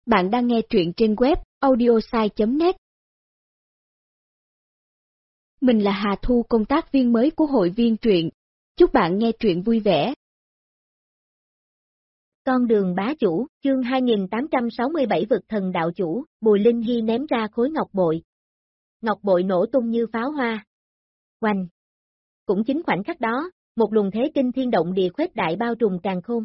Bạn đang nghe truyện trên web audiosai.net. Mình là Hà Thu, công tác viên mới của hội viên truyện. Chúc bạn nghe truyện vui vẻ. Con đường bá chủ, chương 2867 vực thần đạo chủ, Bùi Linh Hy ném ra khối ngọc bội. Ngọc bội nổ tung như pháo hoa. Oanh! Cũng chính khoảnh khắc đó, một luồng thế kinh thiên động địa khuếch đại bao trùm càn khôn.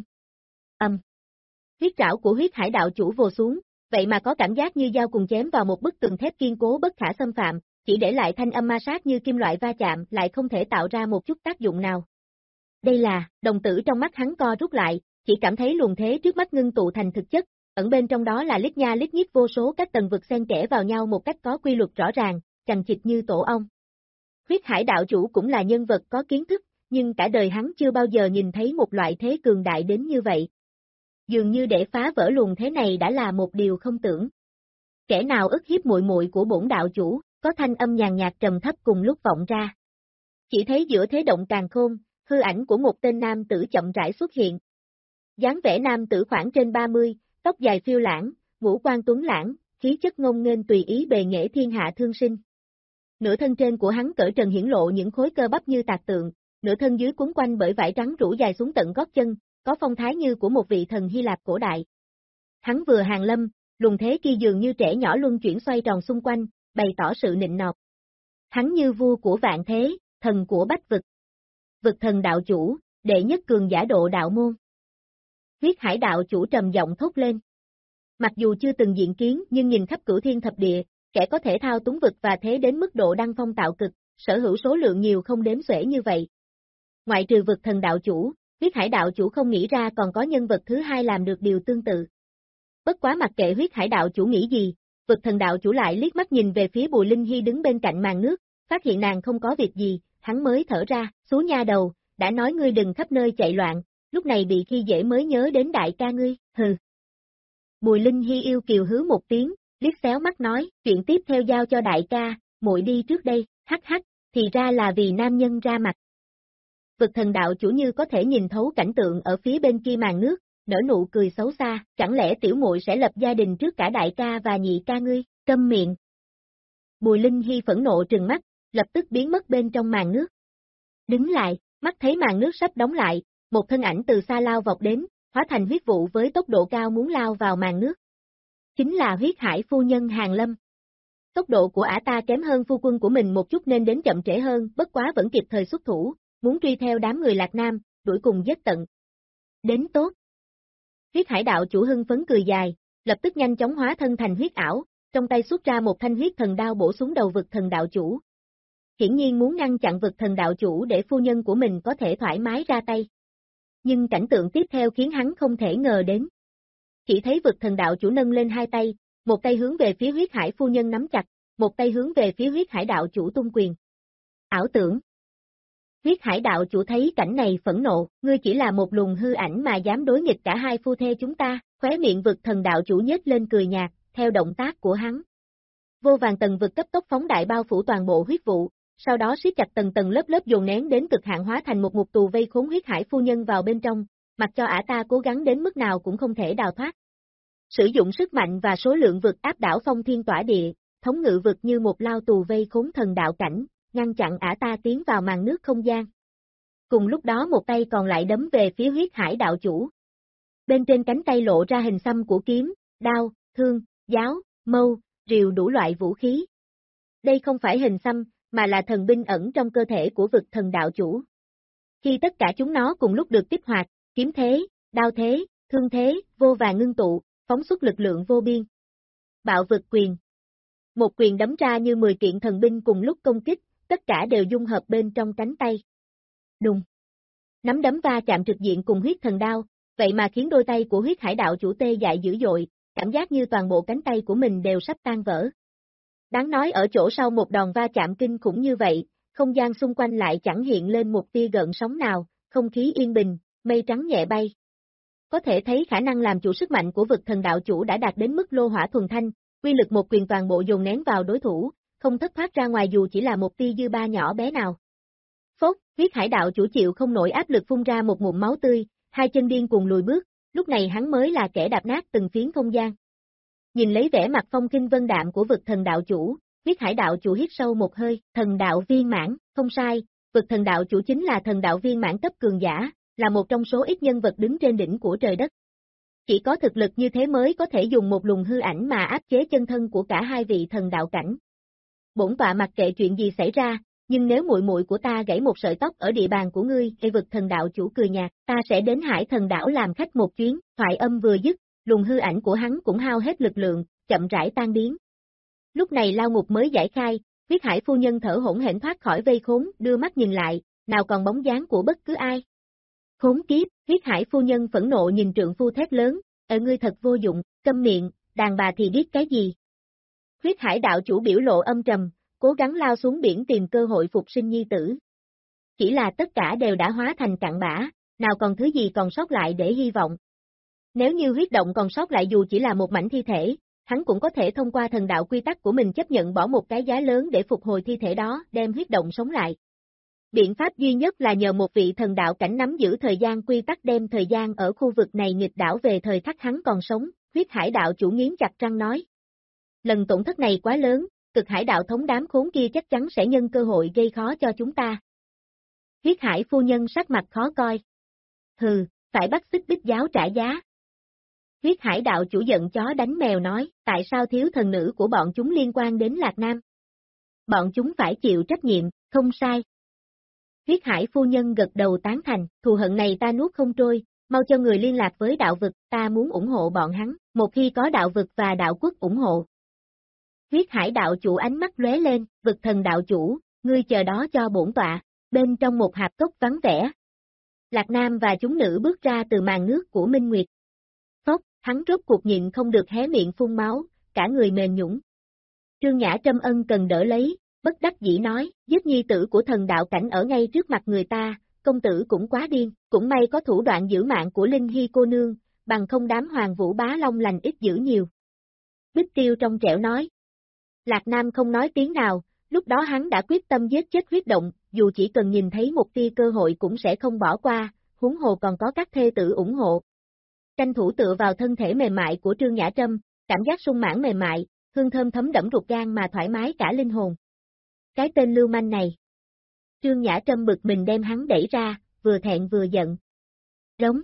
Huyết trảo của huyết hải đạo chủ vồ xuống, vậy mà có cảm giác như dao cùng chém vào một bức tường thép kiên cố bất khả xâm phạm, chỉ để lại thanh âm ma sát như kim loại va chạm, lại không thể tạo ra một chút tác dụng nào. Đây là, đồng tử trong mắt hắn co rút lại, chỉ cảm thấy luồng thế trước mắt ngưng tụ thành thực chất, ẩn bên trong đó là lít nha lít nhít vô số các tầng vực xen kẽ vào nhau một cách có quy luật rõ ràng, chằng chịt như tổ ong. Huyết hải đạo chủ cũng là nhân vật có kiến thức, nhưng cả đời hắn chưa bao giờ nhìn thấy một loại thế cường đại đến như vậy. Dường như để phá vỡ luồng thế này đã là một điều không tưởng. Kẻ nào ức hiếp muội muội của bổn đạo chủ, có thanh âm nhàn nhạt trầm thấp cùng lúc vọng ra. Chỉ thấy giữa thế động càn khôn, hư ảnh của một tên nam tử chậm rãi xuất hiện. Dáng vẻ nam tử khoảng trên 30, tóc dài phiêu lãng, ngũ quan tuấn lãng, khí chất ngông nghênh tùy ý bề nghệ thiên hạ thương sinh. Nửa thân trên của hắn cởi trần hiển lộ những khối cơ bắp như tạc tượng, nửa thân dưới cuốn quanh bởi vải trắng rủ dài xuống tận gót chân, có phong thái như của một vị thần Hy Lạp cổ đại. Hắn vừa hàng lâm, luồng thế kia dường như trẻ nhỏ luân chuyển xoay tròn xung quanh, bày tỏ sự nịnh nọt. Hắn như vua của vạn thế, thần của bách vực. Vực thần đạo chủ, đệ nhất cường giả độ đạo môn. Huyết hải đạo chủ trầm giọng thốt lên. Mặc dù chưa từng diện kiến nhưng nhìn khắp cửu thiên thập địa, kẻ có thể thao túng vực và thế đến mức độ đăng phong tạo cực, sở hữu số lượng nhiều không đếm xuể như vậy. Ngoại trừ vực thần đạo chủ, huyết hải đạo chủ không nghĩ ra còn có nhân vật thứ hai làm được điều tương tự. Bất quá mặc kệ huyết hải đạo chủ nghĩ gì, vực thần đạo chủ lại liếc mắt nhìn về phía Bùi Linh Hy đứng bên cạnh màn nước, phát hiện nàng không có việc gì, hắn mới thở ra, xú nha đầu, đã nói ngươi đừng khắp nơi chạy loạn, lúc này bị khi dễ mới nhớ đến đại ca ngươi, hừ. Bùi Linh Hy yêu kiều hứ một tiếng, liếc xéo mắt nói, chuyện tiếp theo giao cho đại ca, muội đi trước đây, hắc hắc, thì ra là vì nam nhân ra mặt. Vực thần đạo chủ như có thể nhìn thấu cảnh tượng ở phía bên kia màn nước, nở nụ cười xấu xa, chẳng lẽ tiểu muội sẽ lập gia đình trước cả đại ca và nhị ca ngươi, câm miệng. Bùi Linh Hy phẫn nộ trừng mắt, lập tức biến mất bên trong màn nước. Đứng lại, mắt thấy màn nước sắp đóng lại, một thân ảnh từ xa lao vọt đến, hóa thành huyết vụ với tốc độ cao muốn lao vào màn nước. Chính là huyết hải phu nhân Hàn Lâm. Tốc độ của ả ta kém hơn phu quân của mình một chút nên đến chậm trễ hơn, bất quá vẫn kịp thời xuất thủ, muốn truy theo đám người Lạc Nam, đuổi cùng giết tận. Đến tốt. Huyết hải đạo chủ hưng phấn cười dài, lập tức nhanh chóng hóa thân thành huyết ảo, trong tay xuất ra một thanh huyết thần đao bổ xuống đầu vực thần đạo chủ. Hiển nhiên muốn ngăn chặn vực thần đạo chủ để phu nhân của mình có thể thoải mái ra tay. Nhưng cảnh tượng tiếp theo khiến hắn không thể ngờ đến. Chỉ thấy vực thần đạo chủ nâng lên hai tay, một tay hướng về phía huyết hải phu nhân nắm chặt, một tay hướng về phía huyết hải đạo chủ tung quyền. Ảo tưởng. Huyết hải đạo chủ thấy cảnh này phẫn nộ, ngươi chỉ là một luồng hư ảnh mà dám đối nghịch cả hai phu thê chúng ta, khóe miệng vực thần đạo chủ nhếch lên cười nhạt, theo động tác của hắn. Vô vàn tầng vực cấp tốc phóng đại bao phủ toàn bộ huyết vụ, sau đó siết chặt tầng tầng lớp lớp dồn nén đến cực hạn hóa thành một ngục tù vây khốn huyết hải phu nhân vào bên trong, mặc cho ả ta cố gắng đến mức nào cũng không thể đào thoát. Sử dụng sức mạnh và số lượng vực áp đảo phong thiên tỏa địa, thống ngự vực như một lao tù vây khốn thần đạo cảnh, ngăn chặn ả ta tiến vào màn nước không gian. Cùng lúc đó một tay còn lại đấm về phía huyết hải đạo chủ. Bên trên cánh tay lộ ra hình xăm của kiếm, đao, thương, giáo, mâu, rìu đủ loại vũ khí. Đây không phải hình xăm, mà là thần binh ẩn trong cơ thể của vực thần đạo chủ. Khi tất cả chúng nó cùng lúc được kích hoạt, kiếm thế, đao thế, thương thế, vô vàn ngưng tụ, phóng xuất lực lượng vô biên. Bạo vực quyền. Một quyền đấm ra như 10 kiện thần binh cùng lúc công kích, tất cả đều dung hợp bên trong cánh tay. Đùng. Nắm đấm va chạm trực diện cùng huyết thần đao, vậy mà khiến đôi tay của huyết hải đạo chủ tê dại dữ dội, cảm giác như toàn bộ cánh tay của mình đều sắp tan vỡ. Đáng nói ở chỗ sau một đòn va chạm kinh khủng như vậy, không gian xung quanh lại chẳng hiện lên một tia gợn sóng nào, không khí yên bình, mây trắng nhẹ bay. Có thể thấy khả năng làm chủ sức mạnh của vực thần đạo chủ đã đạt đến mức lô hỏa thuần thanh, quy lực một quyền toàn bộ dồn nén vào đối thủ, không thất thoát ra ngoài dù chỉ là một tia dư ba nhỏ bé nào. Phốt, huyết hải đạo chủ chịu không nổi áp lực phun ra một ngụm máu tươi, hai chân điên cuồng lùi bước, lúc này hắn mới là kẻ đạp nát từng phiến không gian. Nhìn lấy vẻ mặt phong kinh vân đạm của vực thần đạo chủ, Huyết Hải đạo chủ hít sâu một hơi, thần đạo viên mãn, không sai, vực thần đạo chủ chính là thần đạo viên mãn cấp cường giả, là một trong số ít nhân vật đứng trên đỉnh của trời đất. Chỉ có thực lực như thế mới có thể dùng một luồng hư ảnh mà áp chế chân thân của cả hai vị thần đạo cảnh. Bổn tọa mặc kệ chuyện gì xảy ra, nhưng nếu muội muội của ta gãy một sợi tóc ở địa bàn của ngươi, vực thần đạo chủ cười nhạt, ta sẽ đến Hải Thần đảo làm khách một chuyến. Thoại âm vừa dứt, luồng hư ảnh của hắn cũng hao hết lực lượng, chậm rãi tan biến. Lúc này lao ngục mới giải khai, Huyết Hải phu nhân thở hổn hển thoát khỏi vây khốn, đưa mắt nhìn lại, nào còn bóng dáng của bất cứ ai. Khốn kiếp, Huyết Hải phu nhân phẫn nộ nhìn trượng phu thét lớn, ngươi thật vô dụng, câm miệng, đàn bà thì biết cái gì. Huyết Hải đạo chủ biểu lộ âm trầm, cố gắng lao xuống biển tìm cơ hội phục sinh nhi tử. Chỉ là tất cả đều đã hóa thành cặn bã, nào còn thứ gì còn sót lại để hy vọng. Nếu như huyết động còn sót lại dù chỉ là một mảnh thi thể, hắn cũng có thể thông qua thần đạo quy tắc của mình chấp nhận bỏ một cái giá lớn để phục hồi thi thể đó, đem huyết động sống lại. Biện pháp duy nhất là nhờ một vị thần đạo cảnh nắm giữ thời gian quy tắc đem thời gian ở khu vực này nghịch đảo về thời khắc hắn còn sống, Huyết Hải đạo chủ nghiến chặt răng nói. Lần tổn thất này quá lớn, Cực Hải đạo thống đám khốn kia chắc chắn sẽ nhân cơ hội gây khó cho chúng ta. Huyết Hải phu nhân sắc mặt khó coi. Hừ, phải bắt Xích Bích giáo trả giá. Huyết Hải đạo chủ giận chó đánh mèo nói, tại sao thiếu thần nữ của bọn chúng liên quan đến Lạc Nam? Bọn chúng phải chịu trách nhiệm, không sai. Huyết Hải phu nhân gật đầu tán thành, thù hận này ta nuốt không trôi, mau cho người liên lạc với đạo vực, ta muốn ủng hộ bọn hắn, một khi có đạo vực và đạo quốc ủng hộ. Huyết Hải đạo chủ ánh mắt lóe lên, vực thần đạo chủ, ngươi chờ đó cho bổn tọa, bên trong một hạp cốc vắng vẻ. Lạc Nam và chúng nữ bước ra từ màn nước của Minh Nguyệt. Phốc, hắn rốt cuộc nhịn không được hé miệng phun máu, cả người mềm nhũn. Trương Nhã Trâm ân cần đỡ lấy, bất đắc dĩ nói, giết nhi tử của thần đạo cảnh ở ngay trước mặt người ta, công tử cũng quá điên, cũng may có thủ đoạn giữ mạng của Linh Hy cô nương, bằng không đám Hoàng Vũ Bá Long lành ít dữ nhiều. Bích Tiêu trong trẻo nói. Lạc Nam không nói tiếng nào, lúc đó hắn đã quyết tâm giết chết huyết động, dù chỉ cần nhìn thấy một tia cơ hội cũng sẽ không bỏ qua, huống hồ còn có các thê tử ủng hộ. Tranh thủ tựa vào thân thể mềm mại của Trương Nhã Trâm, cảm giác sung mãn mềm mại, hương thơm thấm đẫm ruột gan mà thoải mái cả linh hồn. Cái tên lưu manh này. Trương Nhã Trâm bực mình đem hắn đẩy ra, vừa thẹn vừa giận. Rống.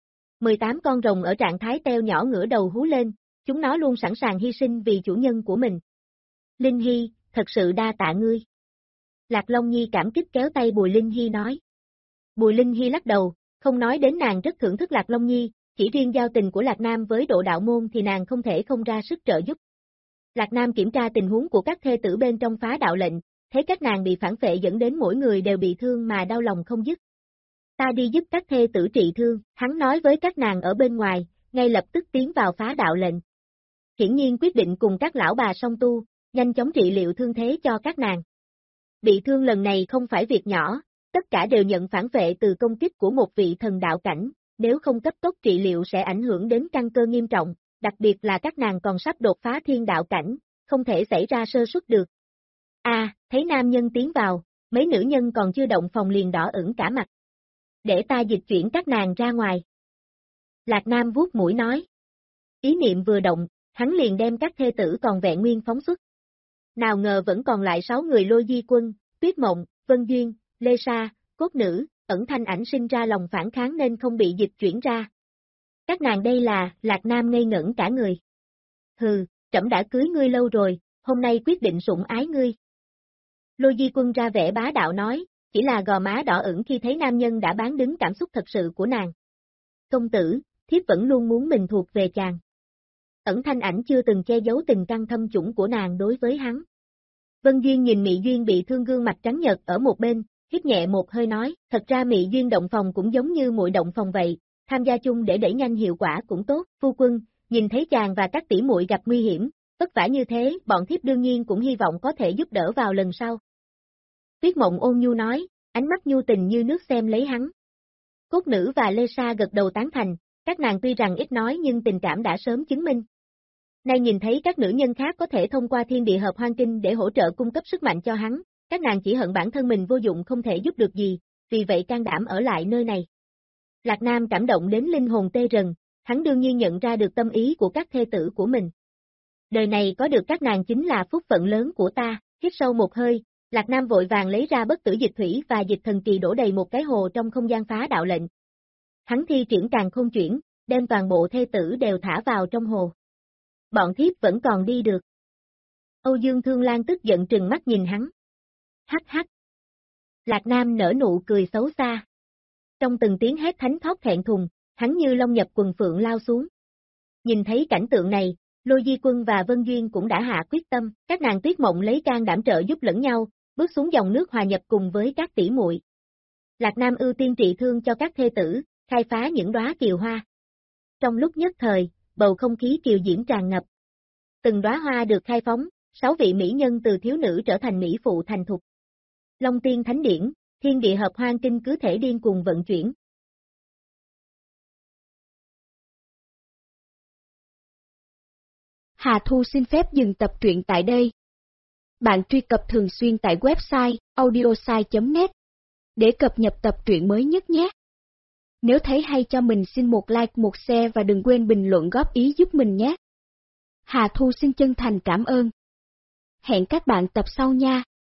18 con rồng ở trạng thái teo nhỏ ngửa đầu hú lên, chúng nó luôn sẵn sàng hy sinh vì chủ nhân của mình. Linh Hy, thật sự đa tạ ngươi. Lạc Long Nhi cảm kích kéo tay Bùi Linh Hy nói. Bùi Linh Hy lắc đầu, không nói đến nàng rất thưởng thức Lạc Long Nhi, chỉ riêng giao tình của Lạc Nam với Độ Đạo Môn thì nàng không thể không ra sức trợ giúp. Lạc Nam kiểm tra tình huống của các thê tử bên trong phá đạo lệnh, thấy các nàng bị phản phệ dẫn đến mỗi người đều bị thương mà đau lòng không dứt. Ta đi giúp các thê tử trị thương, hắn nói với các nàng ở bên ngoài, ngay lập tức tiến vào phá đạo lệnh. Hiển nhiên quyết định cùng các lão bà song tu, nhanh chóng trị liệu thương thế cho các nàng. Bị thương lần này không phải việc nhỏ, tất cả đều nhận phản vệ từ công kích của một vị thần đạo cảnh, nếu không cấp tốc trị liệu sẽ ảnh hưởng đến căn cơ nghiêm trọng, đặc biệt là các nàng còn sắp đột phá thiên đạo cảnh, không thể xảy ra sơ suất được. Thấy nam nhân tiến vào, mấy nữ nhân còn chưa động phòng liền đỏ ửng cả mặt. Để ta dịch chuyển các nàng ra ngoài. Lạc Nam vuốt mũi nói. Ý niệm vừa động, hắn liền đem các thê tử còn vẹn nguyên phóng xuất. Nào ngờ vẫn còn lại 6 người Lôi Di Quân, Tuyết Mộng, Vân Duyên, Lê Sa, Cốt Nữ, Ẩn Thanh Ảnh sinh ra lòng phản kháng nên không bị dịch chuyển ra. Các nàng đây là, Lạc Nam ngây ngẩn cả người. Hừ, trẫm đã cưới ngươi lâu rồi, hôm nay quyết định sủng ái ngươi. Lôi Di Quân ra vẻ bá đạo nói, chỉ là gò má đỏ ửng khi thấy nam nhân đã bán đứng cảm xúc thật sự của nàng. Công tử, thiếp vẫn luôn muốn mình thuộc về chàng. Ẩn Thanh Ảnh chưa từng che giấu tình căng thâm trũng của nàng đối với hắn. Vân Duyên nhìn Mị Duyên bị thương gương mặt trắng nhợt ở một bên, hít nhẹ một hơi nói, thật ra Mị Duyên động phòng cũng giống như muội động phòng vậy, tham gia chung để đẩy nhanh hiệu quả cũng tốt, phu quân, nhìn thấy chàng và các tỷ muội gặp nguy hiểm, vất vả như thế, bọn thiếp đương nhiên cũng hy vọng có thể giúp đỡ vào lần sau. Tuyết Mộng ôn nhu nói, ánh mắt nhu tình như nước xem lấy hắn. Cốt Nữ và Lê Sa gật đầu tán thành, các nàng tuy rằng ít nói nhưng tình cảm đã sớm chứng minh. Nay nhìn thấy các nữ nhân khác có thể thông qua thiên địa hợp hoang kinh để hỗ trợ cung cấp sức mạnh cho hắn, các nàng chỉ hận bản thân mình vô dụng không thể giúp được gì, vì vậy can đảm ở lại nơi này. Lạc Nam cảm động đến linh hồn tê rần, hắn đương nhiên nhận ra được tâm ý của các thê tử của mình. Đời này có được các nàng chính là phúc phận lớn của ta, hít sâu một hơi, Lạc Nam vội vàng lấy ra bất tử dịch thủy và dịch thần kỳ đổ đầy một cái hồ trong không gian phá đạo lệnh. Hắn thi triển càn khôn chuyển, đem toàn bộ thê tử đều thả vào trong hồ. Bọn thiếp vẫn còn đi được. Âu Dương Thương Lan tức giận trừng mắt nhìn hắn. Hắc hắc. Lạc Nam nở nụ cười xấu xa. Trong từng tiếng hét thánh thót thẹn thùng, hắn như long nhập quần phượng lao xuống. Nhìn thấy cảnh tượng này, Lôi Di Quân và Vân Duyên cũng đã hạ quyết tâm, các nàng Tuyết Mộng lấy can đảm trợ giúp lẫn nhau, bước xuống dòng nước hòa nhập cùng với các tỷ muội. Lạc Nam ưu tiên trị thương cho các thê tử, khai phá những đóa kiều hoa. Trong lúc nhất thời, bầu không khí kiều diễm tràn ngập. Từng đóa hoa được khai phóng, 6 vị mỹ nhân từ thiếu nữ trở thành mỹ phụ thành thục. Long Tiên Thánh Điển, thiên địa hợp hoang kinh cứ thể điên cuồng vận chuyển. Hà Thu xin phép dừng tập truyện tại đây. Bạn truy cập thường xuyên tại website audiosai.net để cập nhật tập truyện mới nhất nhé. Nếu thấy hay cho mình xin một like, một share và đừng quên bình luận góp ý giúp mình nhé. Hà Thu xin chân thành cảm ơn. Hẹn các bạn tập sau nha.